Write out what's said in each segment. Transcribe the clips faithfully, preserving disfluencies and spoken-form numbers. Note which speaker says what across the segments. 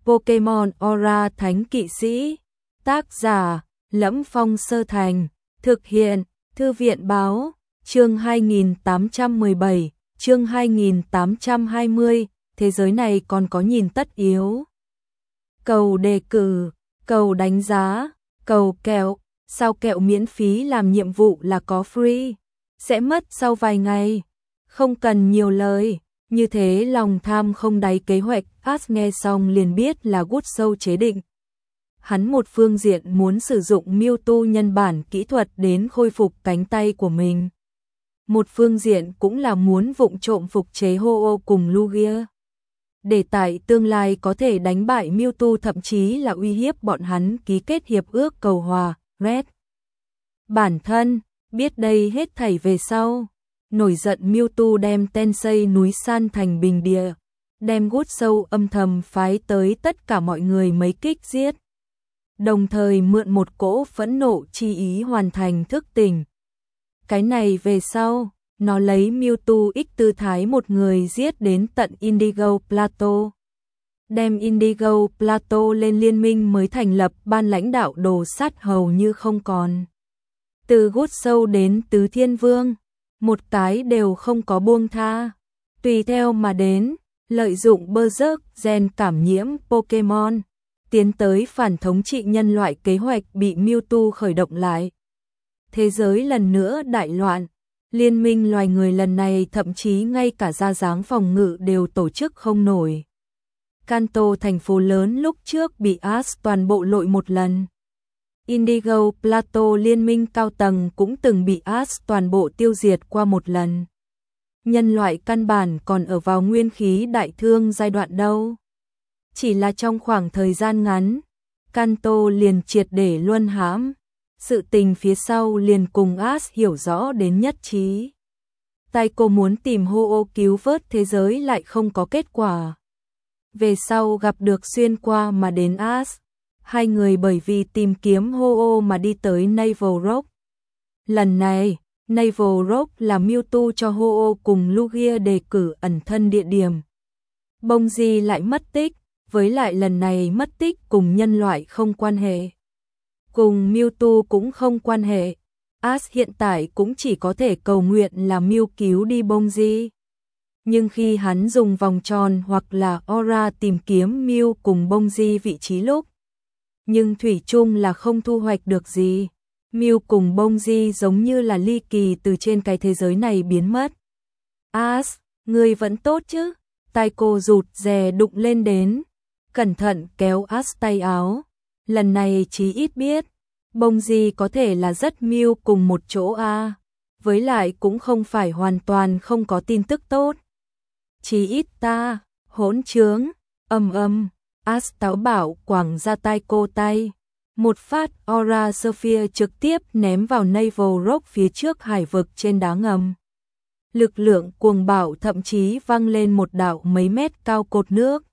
Speaker 1: Pokemon Aura Thánh Kỵ Sĩ. Tác giả: Lẫm Phong Sơ Thành. Thực hiện: Thư viện báo. Chương hai nghìn tám trăm mười bảy, chương hai nghìn tám trăm hai mươi, thế giới này còn có nhìn tất yếu. Cầu đề cử, cầu đánh giá, cầu kẹo, sao kẹo miễn phí làm nhiệm vụ là có free, sẽ mất sau vài ngày. Không cần nhiều lời, như thế lòng tham không đáy kế hoạch, Ash nghe xong liền biết là Good Soul chế định. Hắn một phương diện muốn sử dụng Mewtwo nhân bản kỹ thuật đến khôi phục cánh tay của mình. Một phương diện cũng là muốn vụng trộm phục chế Ho-Oh cùng Lugia. Để tại tương lai có thể đánh bại Mewtwo, thậm chí là uy hiếp bọn hắn ký kết hiệp ước cầu hòa, Red. Bản thân, biết đây hết thảy về sau. Nổi giận Mewtwo đem Tensei núi San thành bình địa. Đem Good Soul âm thầm phái tới tất cả mọi người mấy kích giết. Đồng thời mượn một cỗ phẫn nộ chi ý hoàn thành thức tỉnh. Cái này về sau, nó lấy Mewtwo ích tư thái một người giết đến tận Indigo Plateau. Đem Indigo Plateau lên liên minh mới thành lập ban lãnh đạo đồ sát hầu như không còn. Từ Good Soul đến Tứ Thiên Vương, một cái đều không có buông tha. Tùy theo mà đến, lợi dụng Berserk gen cảm nhiễm Pokemon, tiến tới phản thống trị nhân loại kế hoạch bị Mewtwo khởi động lại. Thế giới lần nữa đại loạn, liên minh loài người lần này thậm chí ngay cả ra dáng phòng ngự đều tổ chức không nổi. Kanto, thành phố lớn lúc trước bị Ash toàn bộ lội một lần. Indigo Plateau liên minh cao tầng cũng từng bị Ash toàn bộ tiêu diệt qua một lần. Nhân loại căn bản còn ở vào nguyên khí đại thương giai đoạn đâu. Chỉ là trong khoảng thời gian ngắn, Kanto liền triệt để luân hãm. Sự tình phía sau liền cùng Ash hiểu rõ đến nhất trí. Taiko muốn tìm Ho-Oh cứu vớt thế giới lại không có kết quả. Về sau gặp được xuyên qua mà đến Ash. Hai người bởi vì tìm kiếm Ho-Oh mà đi tới Naval Rock. Lần này, Naval Rock là Mewtwo cho Ho-Oh cùng Lugia đề cử ẩn thân địa điểm. Bông-di lại mất tích, với lại lần này mất tích cùng nhân loại không quan hệ. Cùng Mewtwo cũng không quan hệ. Ash hiện tại cũng chỉ có thể cầu nguyện là Mew cứu đi Bông-di. Nhưng khi hắn dùng vòng tròn hoặc là Aura tìm kiếm Mew cùng Bông-di vị trí lúc, nhưng thủy chung là không thu hoạch được gì. Mew cùng Bông-di giống như là ly kỳ từ trên cái thế giới này biến mất. Ash, ngươi vẫn tốt chứ? Taiko rụt rè đụng lên đến, cẩn thận kéo Ash tay áo. Lần này chí ít biết, Bông-di có thể là rất Mew cùng một chỗ a, à. Với lại cũng không phải hoàn toàn không có tin tức tốt. Chí ít ta, hỗn trướng, âm âm, Ash táo bảo quẳng ra Taiko tay. Một phát Aura Sphere trực tiếp ném vào Naval Rock phía trước hải vực trên đá ngầm. Lực lượng cuồng bạo thậm chí văng lên một đạo mấy mét cao cột nước.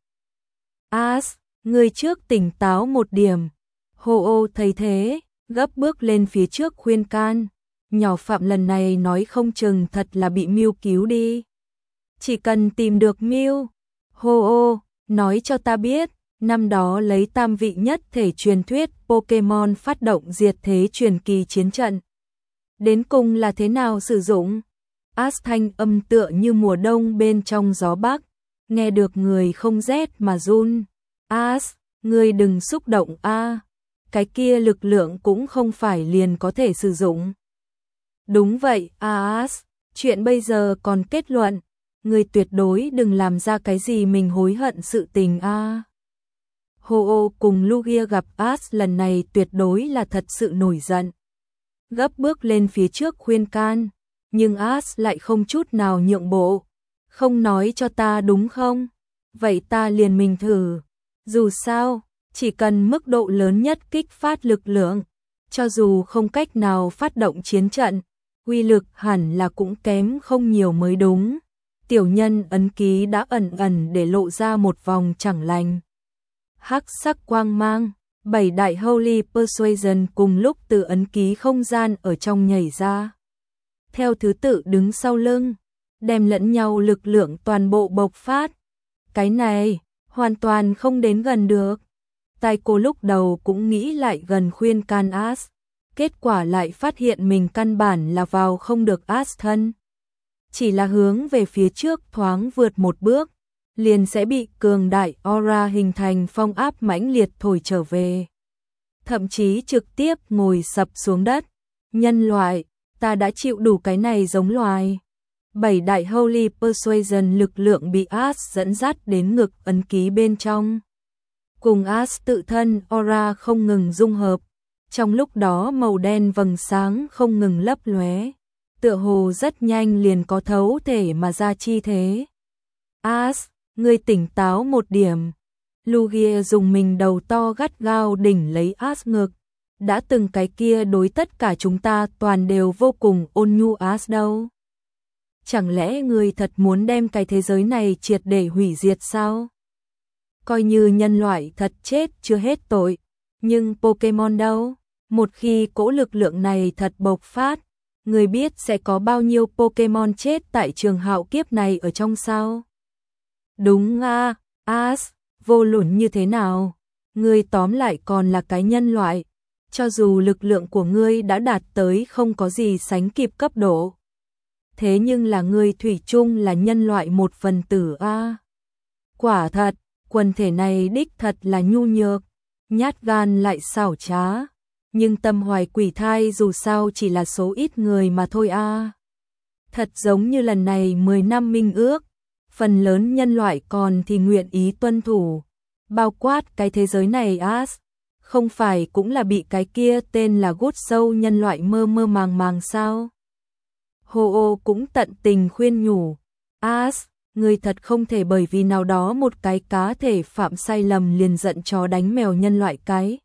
Speaker 1: Ash, người trước tỉnh táo một điểm. Ho-Oh thấy thế, gấp bước lên phía trước khuyên can. Nhỏ Phạm lần này nói không chừng thật là bị Mew cứu đi. Chỉ cần tìm được Mew. Ho-Oh, nói cho ta biết, năm đó lấy tam vị nhất thể truyền thuyết Pokemon phát động diệt thế truyền kỳ chiến trận. Đến cùng là thế nào sử dụng? Ash thanh âm tựa như mùa đông bên trong gió bắc, nghe được người không rét mà run. Ash, ngươi đừng xúc động a, à. Cái kia lực lượng cũng không phải liền có thể sử dụng. Đúng vậy, Ash, chuyện bây giờ còn kết luận, ngươi tuyệt đối đừng làm ra cái gì mình hối hận sự tình a. À. Ho-Oh cùng Lugia gặp Ash lần này tuyệt đối là thật sự nổi giận. Gấp bước lên phía trước khuyên can, nhưng Ash lại không chút nào nhượng bộ. Không nói cho ta đúng không? Vậy ta liền mình thử. Dù sao, chỉ cần mức độ lớn nhất kích phát lực lượng, cho dù không cách nào phát động chiến trận, uy lực hẳn là cũng kém không nhiều mới đúng. Tiểu nhân ấn ký đã ẩn ẩn để lộ ra một vòng chẳng lành. Hắc sắc quang mang, bảy đại Holy Persuasion cùng lúc từ ấn ký không gian ở trong nhảy ra. Theo thứ tự đứng sau lưng, đem lẫn nhau lực lượng toàn bộ bộc phát. Cái này, hoàn toàn không đến gần được. Tai cô lúc đầu cũng nghĩ lại gần khuyên can Ash, kết quả lại phát hiện mình căn bản là vào không được Ash thân. Chỉ là hướng về phía trước thoáng vượt một bước, liền sẽ bị cường đại aura hình thành phong áp mãnh liệt thổi trở về. Thậm chí trực tiếp ngồi sập xuống đất. Nhân loại, ta đã chịu đủ cái này giống loài. Bảy đại Holy Persuasion lực lượng bị Ash dẫn dắt đến ngực ấn ký bên trong. Cùng Ash tự thân aura không ngừng dung hợp. Trong lúc đó màu đen vầng sáng không ngừng lấp lóe, tựa hồ rất nhanh liền có thấu thể mà ra chi thế. Ash, ngươi tỉnh táo một điểm. Lugia dùng mình đầu to gắt gao đỉnh lấy Ash ngực. Đã từng cái kia đối tất cả chúng ta toàn đều vô cùng ôn nhu Ash đâu. Chẳng lẽ ngươi thật muốn đem cái thế giới này triệt để hủy diệt sao? Coi như nhân loại thật chết chưa hết tội, nhưng Pokemon đâu? Một khi cỗ lực lượng này thật bộc phát, người biết sẽ có bao nhiêu Pokemon chết tại trường hạo kiếp này ở trong sao? Đúng à, Ash, vô luận như thế nào, ngươi tóm lại còn là cái nhân loại, cho dù lực lượng của ngươi đã đạt tới không có gì sánh kịp cấp độ. Thế nhưng là ngươi thủy chung là nhân loại một phần tử a. À. Quả thật, quần thể này đích thật là nhu nhược, nhát gan lại xảo trá, nhưng tâm hoài quỷ thai dù sao chỉ là số ít người mà thôi a. À. Thật giống như lần này mười năm minh ước, phần lớn nhân loại còn thì nguyện ý tuân thủ, bao quát cái thế giới này Ash, không phải cũng là bị cái kia tên là gút sâu nhân loại mơ mơ màng màng sao? Ho-Oh cũng tận tình khuyên nhủ, Ash, ngươi thật không thể bởi vì nào đó một cái cá thể phạm sai lầm liền giận chó đánh mèo nhân loại cái.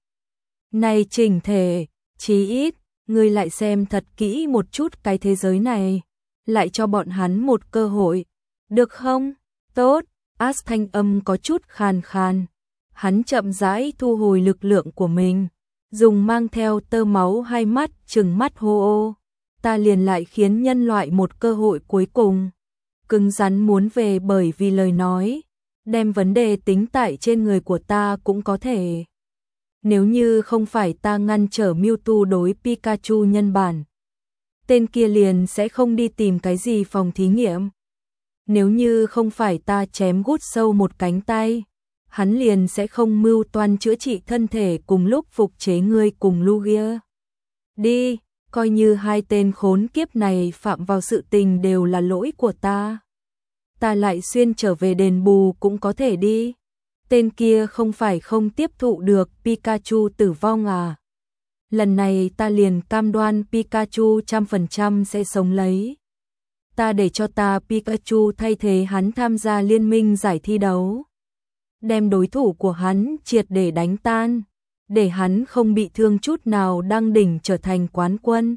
Speaker 1: Này chỉnh thể, chí ít, ngươi lại xem thật kỹ một chút cái thế giới này, lại cho bọn hắn một cơ hội, được không? Tốt, Ash thanh âm có chút khàn khàn. Hắn chậm rãi thu hồi lực lượng của mình, dùng mang theo tơ máu hai mắt trừng mắt Ho-Oh. Ta liền lại khiến nhân loại một cơ hội cuối cùng. Cứng rắn muốn về bởi vì lời nói, đem vấn đề tính tại trên người của ta cũng có thể. Nếu như không phải ta ngăn trở Mewtwo đối Pikachu nhân bản, tên kia liền sẽ không đi tìm cái gì phòng thí nghiệm. Nếu như không phải ta chém gút sâu một cánh tay, hắn liền sẽ không mưu toan chữa trị thân thể cùng lúc phục chế ngươi cùng Lugia. Đi, coi như hai tên khốn kiếp này phạm vào sự tình đều là lỗi của ta. Ta lại xuyên trở về đền bù cũng có thể đi. Tên kia không phải không tiếp thụ được Pikachu tử vong à. Lần này ta liền cam đoan Pikachu trăm phần trăm sẽ sống lấy. Ta để cho ta Pikachu thay thế hắn tham gia liên minh giải thi đấu. Đem đối thủ của hắn triệt để đánh tan, để hắn không bị thương chút nào đang đỉnh trở thành quán quân.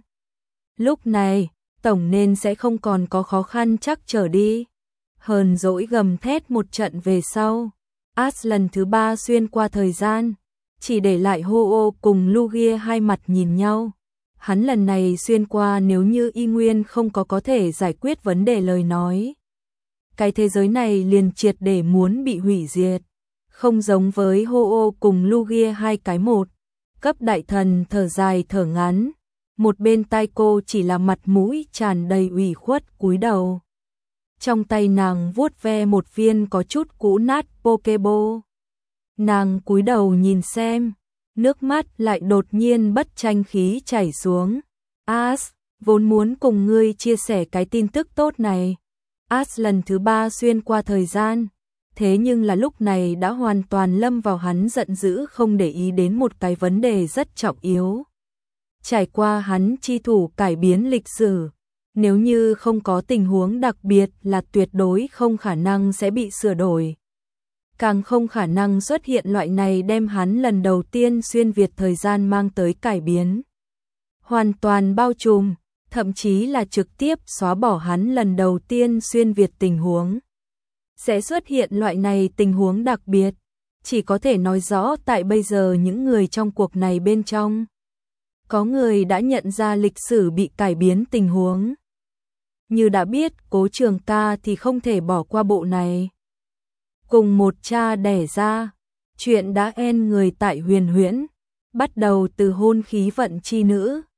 Speaker 1: Lúc này, tổng nên sẽ không còn có khó khăn chắc trở đi. Hờn dỗi gầm thét một trận về sau, Ash lần thứ ba xuyên qua thời gian, chỉ để lại Ho-Oh cùng Lugia hai mặt nhìn nhau. Hắn lần này xuyên qua nếu như y nguyên không có có thể giải quyết vấn đề lời nói. Cái thế giới này liền triệt để muốn bị hủy diệt. Không giống với Ho-Oh cùng Lugia hai cái một. Cấp đại thần thở dài thở ngắn. Một bên tai cô chỉ là mặt mũi tràn đầy ủy khuất cúi đầu. Trong tay nàng vuốt ve một viên có chút cũ nát Pokeball. Nàng cúi đầu nhìn xem, nước mắt lại đột nhiên bất tranh khí chảy xuống. Ash, vốn muốn cùng ngươi chia sẻ cái tin tức tốt này. Ash lần thứ ba xuyên qua thời gian, thế nhưng là lúc này đã hoàn toàn lâm vào hắn giận dữ không để ý đến một cái vấn đề rất trọng yếu. Trải qua hắn chi thủ cải biến lịch sử, nếu như không có tình huống đặc biệt là tuyệt đối không khả năng sẽ bị sửa đổi. Càng không khả năng xuất hiện loại này đem hắn lần đầu tiên xuyên việt thời gian mang tới cải biến. Hoàn toàn bao trùm, thậm chí là trực tiếp xóa bỏ hắn lần đầu tiên xuyên việt tình huống. Sẽ xuất hiện loại này tình huống đặc biệt, chỉ có thể nói rõ tại bây giờ những người trong cuộc này bên trong. Có người đã nhận ra lịch sử bị cải biến tình huống. Như đã biết Cố Trường Ca thì không thể bỏ qua bộ này. cùng một cha đẻ ra. Chuyện đã en người tại Huyền Huyễn, bắt đầu từ hôn khí vận chi nữ,